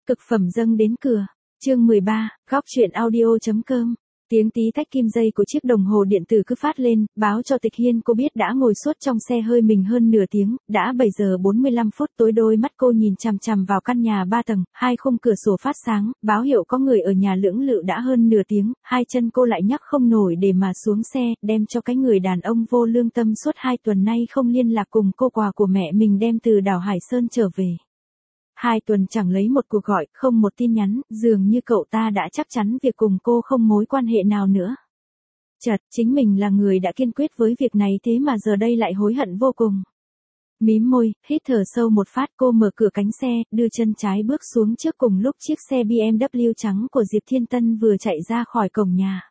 Cực phẩm dâng đến cửa. Chương 13, góc truyện audio.com. Tiếng tí tách kim dây của chiếc đồng hồ điện tử cứ phát lên, báo cho Tịch Hiên cô biết đã ngồi suốt trong xe hơi mình hơn nửa tiếng, đã 7 giờ 45 phút tối. Đôi mắt cô nhìn chằm chằm vào căn nhà 3 tầng, hai khung cửa sổ phát sáng, báo hiệu có người ở nhà lưỡng lự đã hơn nửa tiếng, hai chân cô lại nhấc không nổi để mà xuống xe, đem cho cái người đàn ông vô lương tâm suốt 2 tuần nay không liên lạc cùng cô quà của mẹ mình đem từ đảo Hải Sơn trở về. 2 tuần chẳng lấy một cuộc gọi, không một tin nhắn, dường như cậu ta đã chắc chắn việc cùng cô không mối quan hệ nào nữa. Chợt, chính mình là người đã kiên quyết với việc này thế mà giờ đây lại hối hận vô cùng. Mím môi, hít thở sâu một phát, cô mở cửa cánh xe, đưa chân trái bước xuống trước cùng lúc chiếc xe BMW trắng của Diệp Thiên Tân vừa chạy ra khỏi cổng nhà.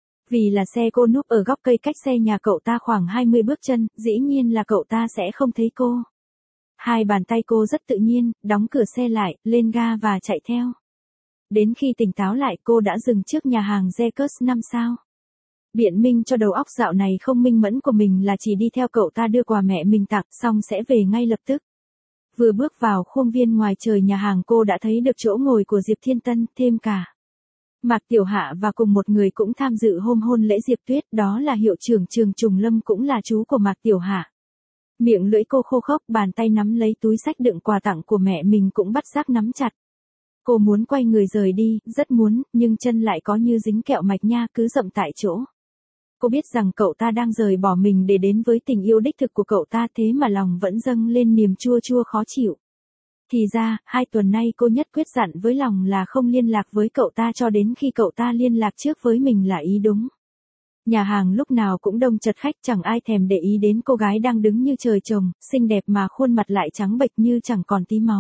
Vì là xe cô núp ở góc cây cách xe nhà cậu ta khoảng 20 bước chân, dĩ nhiên là cậu ta sẽ không thấy cô. Hai bàn tay cô rất tự nhiên, đóng cửa xe lại, lên ga và chạy theo. Đến khi tỉnh táo lại cô đã dừng trước nhà hàng Zeus 5 sao. Biện minh cho đầu óc dạo này không minh mẫn của mình là chỉ đi theo cậu ta đưa quà mẹ mình tặng xong sẽ về ngay lập tức. Vừa bước vào khuôn viên ngoài trời nhà hàng cô đã thấy được chỗ ngồi của Diệp Thiên Tân, thêm cả Mạc Tiểu Hạ và cùng một người cũng tham dự hôm hôn lễ Diệp Tuyết, đó là hiệu trưởng trường Trùng Lâm cũng là chú của Mạc Tiểu Hạ. Miệng lưỡi cô khô khốc, bàn tay nắm lấy túi xách đựng quà tặng của mẹ mình cũng bắt giác nắm chặt. Cô muốn quay người rời đi, rất muốn, nhưng chân lại có như dính kẹo mạch nha cứ dậm tại chỗ. Cô biết rằng cậu ta đang rời bỏ mình để đến với tình yêu đích thực của cậu ta, thế mà lòng vẫn dâng lên niềm chua chua khó chịu. Thì ra, 2 tuần nay cô nhất quyết dặn với lòng là không liên lạc với cậu ta cho đến khi cậu ta liên lạc trước với mình là ý đúng. Nhà hàng lúc nào cũng đông chật khách, chẳng ai thèm để ý đến cô gái đang đứng như trời trồng, xinh đẹp mà khuôn mặt lại trắng bệch như chẳng còn tí máu.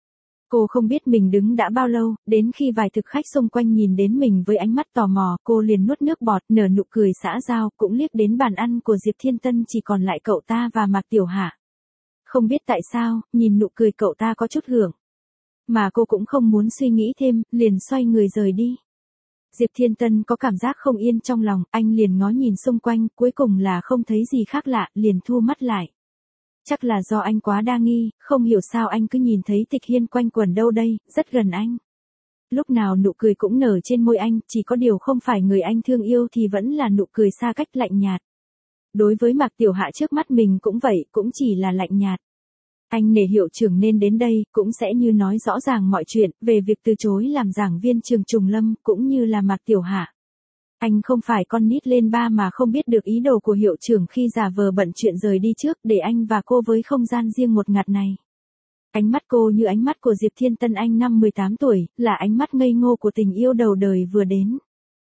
Cô không biết mình đứng đã bao lâu, đến khi vài thực khách xung quanh nhìn đến mình với ánh mắt tò mò, cô liền nuốt nước bọt, nở nụ cười xã giao, cũng liếc đến bàn ăn của Diệp Thiên Tân chỉ còn lại cậu ta và Mạc Tiểu Hạ. Không biết tại sao, nhìn nụ cười cậu ta có chút hưởng. Mà cô cũng không muốn suy nghĩ thêm, liền xoay người rời đi. Diệp Thiên Tân có cảm giác không yên trong lòng, anh liền ngó nhìn xung quanh, cuối cùng là không thấy gì khác lạ, liền thu mắt lại. Chắc là do anh quá đa nghi, không hiểu sao anh cứ nhìn thấy Tịch Hiên quanh quẩn đâu đây, rất gần anh. Lúc nào nụ cười cũng nở trên môi anh, chỉ có điều không phải người anh thương yêu thì vẫn là nụ cười xa cách lạnh nhạt. Đối với Mạc Tiểu Hạ trước mắt mình cũng vậy, cũng chỉ là lạnh nhạt. Anh nể hiệu trưởng nên đến đây, cũng sẽ như nói rõ ràng mọi chuyện, về việc từ chối làm giảng viên trường Trùng Lâm, cũng như là Mạc Tiểu Hạ. Anh không phải con nít lên ba mà không biết được ý đồ của hiệu trưởng khi giả vờ bận chuyện rời đi trước để anh và cô với không gian riêng một ngặt này. Ánh mắt cô như ánh mắt của Diệp Thiên Tân anh năm 18 tuổi, là ánh mắt ngây ngô của tình yêu đầu đời vừa đến.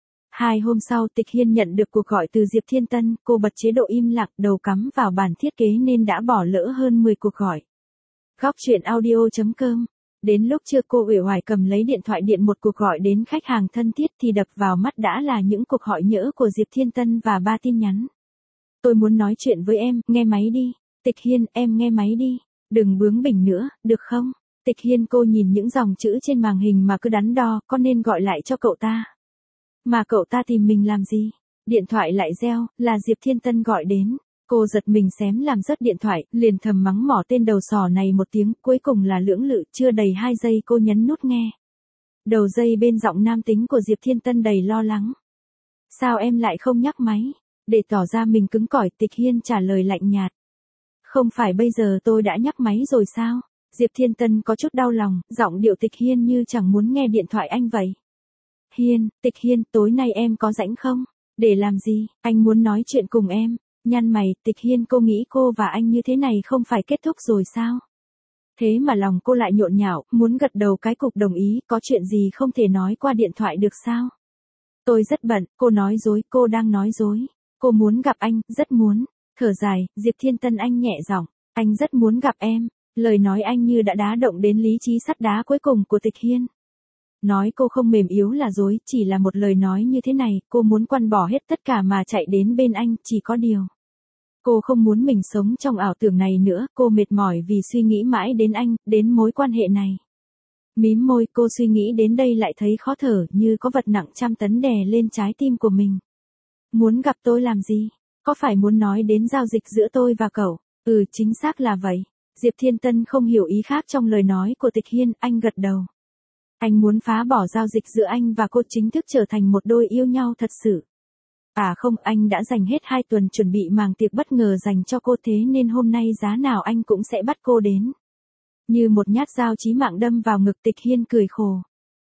2 hôm sau Tịch Hiên nhận được cuộc gọi từ Diệp Thiên Tân, cô bật chế độ im lặng, đầu cắm vào bàn thiết kế nên đã bỏ lỡ hơn 10 cuộc gọi. Góc truyện audio.com. Đến lúc trưa cô uể oải cầm lấy điện thoại điện một cuộc gọi đến khách hàng thân thiết thì đập vào mắt đã là những cuộc hỏi nhỡ của Diệp Thiên Tân và 3 tin nhắn. Tôi muốn nói chuyện với em, nghe máy đi. Tịch Hiên, em nghe máy đi. Đừng bướng bỉnh nữa, được không? Tịch Hiên, cô nhìn những dòng chữ trên màn hình mà cứ đắn đo, có nên gọi lại cho cậu ta? Mà cậu ta tìm mình làm gì? Điện thoại lại reo, là Diệp Thiên Tân gọi đến. Cô giật mình xém làm rớt điện thoại, liền thầm mắng mỏ tên đầu sỏ này một tiếng, cuối cùng là lưỡng lự, chưa đầy 2 giây cô nhấn nút nghe. Đầu dây bên giọng nam tính của Diệp Thiên Tân đầy lo lắng. Sao em lại không nhắc máy? Để tỏ ra mình cứng cỏi, Tịch Hiên trả lời lạnh nhạt. Không phải bây giờ tôi đã nhắc máy rồi sao? Diệp Thiên Tân có chút đau lòng, giọng điệu Tịch Hiên như chẳng muốn nghe điện thoại anh vậy. Hiên, Tịch Hiên, tối nay em có rảnh không? Để làm gì? Anh muốn nói chuyện cùng em. Nhăn mày, Tịch Hiên, cô nghĩ cô và anh như thế này không phải kết thúc rồi sao? Thế mà lòng cô lại nhộn nhạo, muốn gật đầu cái cục đồng ý, có chuyện gì không thể nói qua điện thoại được sao? Tôi rất bận, cô nói dối, cô đang nói dối. Cô muốn gặp anh, rất muốn. Thở dài, Diệp Thiên Tân anh nhẹ giọng, anh rất muốn gặp em. Lời nói anh như đã đá động đến lý trí sắt đá cuối cùng của Tịch Hiên. Nói cô không mềm yếu là dối, chỉ là một lời nói như thế này, cô muốn quăng bỏ hết tất cả mà chạy đến bên anh, chỉ có điều. Cô không muốn mình sống trong ảo tưởng này nữa, cô mệt mỏi vì suy nghĩ mãi đến anh, đến mối quan hệ này. Mím môi, cô suy nghĩ đến đây lại thấy khó thở, như có vật nặng trăm tấn đè lên trái tim của mình. Muốn gặp tôi làm gì? Có phải muốn nói đến giao dịch giữa tôi và cậu? Ừ, chính xác là vậy. Diệp Thiên Tân không hiểu ý khác trong lời nói của Tịch Hiên, anh gật đầu. Anh muốn phá bỏ giao dịch giữa anh và cô, chính thức trở thành một đôi yêu nhau thật sự. À không, anh đã dành hết 2 tuần chuẩn bị màng tiệc bất ngờ dành cho cô, thế nên hôm nay giá nào anh cũng sẽ bắt cô đến. Như một nhát dao chí mạng đâm vào ngực, Tịch Hiên cười khổ.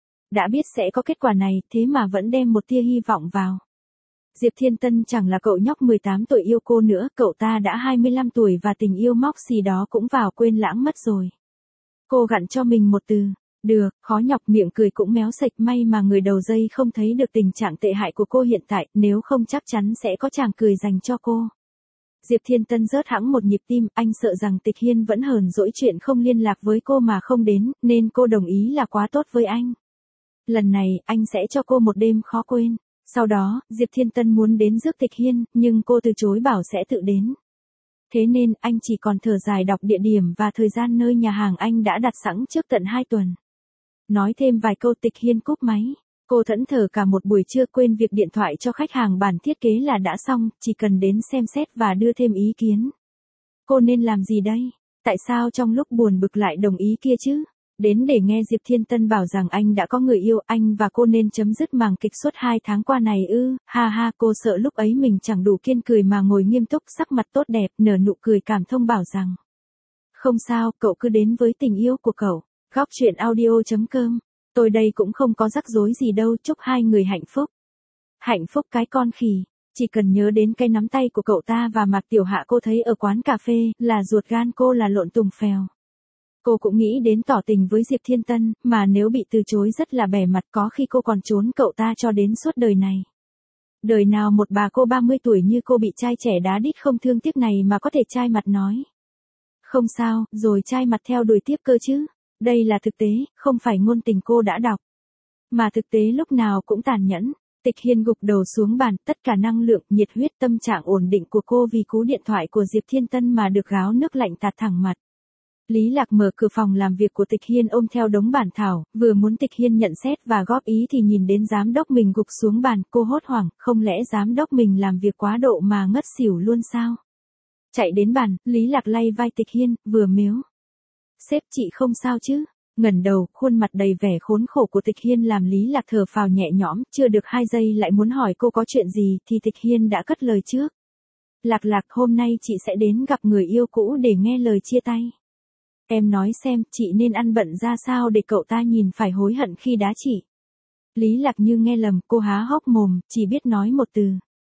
Đã biết sẽ có kết quả này, thế mà vẫn đem một tia hy vọng vào. Diệp Thiên Tân chẳng là cậu nhóc 18 tuổi yêu cô nữa, cậu ta đã 25 tuổi và tình yêu móc xì đó cũng vào quên lãng mất rồi. Cô gặn cho mình một từ. Được, khó nhọc, miệng cười cũng méo sạch, may mà người đầu dây không thấy được tình trạng tệ hại của cô hiện tại, nếu không chắc chắn sẽ có chàng cười dành cho cô. Diệp Thiên Tân rớt hẳn một nhịp tim, anh sợ rằng Tịch Hiên vẫn hờn dỗi chuyện không liên lạc với cô mà không đến, nên cô đồng ý là quá tốt với anh. Lần này, anh sẽ cho cô một đêm khó quên. Sau đó, Diệp Thiên Tân muốn đến rước Tịch Hiên, nhưng cô từ chối bảo sẽ tự đến. Thế nên, anh chỉ còn thở dài đọc địa điểm và thời gian nơi nhà hàng anh đã đặt sẵn trước tận 2 tuần. Nói thêm vài câu, Tịch Hiên cúp máy. Cô thẫn thờ cả một buổi trưa, quên việc điện thoại cho khách hàng bản thiết kế là đã xong, chỉ cần đến xem xét và đưa thêm ý kiến. Cô nên làm gì đây? Tại sao trong lúc buồn bực lại đồng ý kia chứ? Đến để nghe Diệp Thiên Tân bảo rằng anh đã có người yêu, anh và cô nên chấm dứt màng kịch suốt 2 tháng qua này ư? Ha ha, cô sợ lúc ấy mình chẳng đủ kiên cười mà ngồi nghiêm túc, sắc mặt tốt đẹp, nở nụ cười cảm thông bảo rằng. Không sao, cậu cứ đến với tình yêu của cậu. Góc truyện audio.com. Tôi đây cũng không có rắc rối gì đâu, chúc hai người hạnh phúc. Hạnh phúc cái con khỉ. Chỉ cần nhớ đến cái nắm tay của cậu ta và Mạc Tiểu Hạ cô thấy ở quán cà phê, là ruột gan cô là lộn tùng phèo. Cô cũng nghĩ đến tỏ tình với Diệp Thiên Tân, mà nếu bị từ chối rất là bẻ mặt, có khi cô còn trốn cậu ta cho đến suốt đời này. Đời nào một bà cô 30 tuổi như cô bị trai trẻ đá đít không thương tiếc này mà có thể chai mặt nói. Không sao, rồi chai mặt theo đuổi tiếp cơ chứ. Đây là thực tế, không phải ngôn tình cô đã đọc. Mà thực tế lúc nào cũng tàn nhẫn. Tịch Hiên gục đầu xuống bàn, tất cả năng lượng, nhiệt huyết, tâm trạng ổn định của cô vì cú điện thoại của Diệp Thiên Tân mà được gáo nước lạnh tạt thẳng mặt. Lý Lạc mở cửa phòng làm việc của Tịch Hiên ôm theo đống bản thảo, vừa muốn Tịch Hiên nhận xét và góp ý thì nhìn đến giám đốc mình gục xuống bàn, cô hốt hoảng, không lẽ giám đốc mình làm việc quá độ mà ngất xỉu luôn sao? Chạy đến bàn, Lý Lạc lay vai Tịch Hiên, vừa mếu. Sếp chị không sao chứ? Ngẩng đầu, khuôn mặt đầy vẻ khốn khổ của Tịch Hiên làm Lý Lạc thở phào nhẹ nhõm, chưa được 2 giây lại muốn hỏi cô có chuyện gì thì Tịch Hiên đã cất lời trước. Lạc Lạc, hôm nay chị sẽ đến gặp người yêu cũ để nghe lời chia tay. Em nói xem, chị nên ăn bận ra sao để cậu ta nhìn phải hối hận khi đá chị. Lý Lạc như nghe lầm, cô há hốc mồm, chỉ biết nói một từ.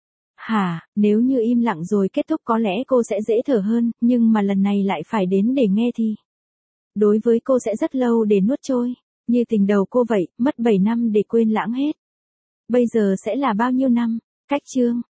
Hả, nếu như im lặng rồi kết thúc có lẽ cô sẽ dễ thở hơn, nhưng mà lần này lại phải đến để nghe thì. Đối với cô sẽ rất lâu để nuốt trôi, như tình đầu cô vậy, mất 7 năm để quên lãng hết. Bây giờ sẽ là bao nhiêu năm? Cách chương.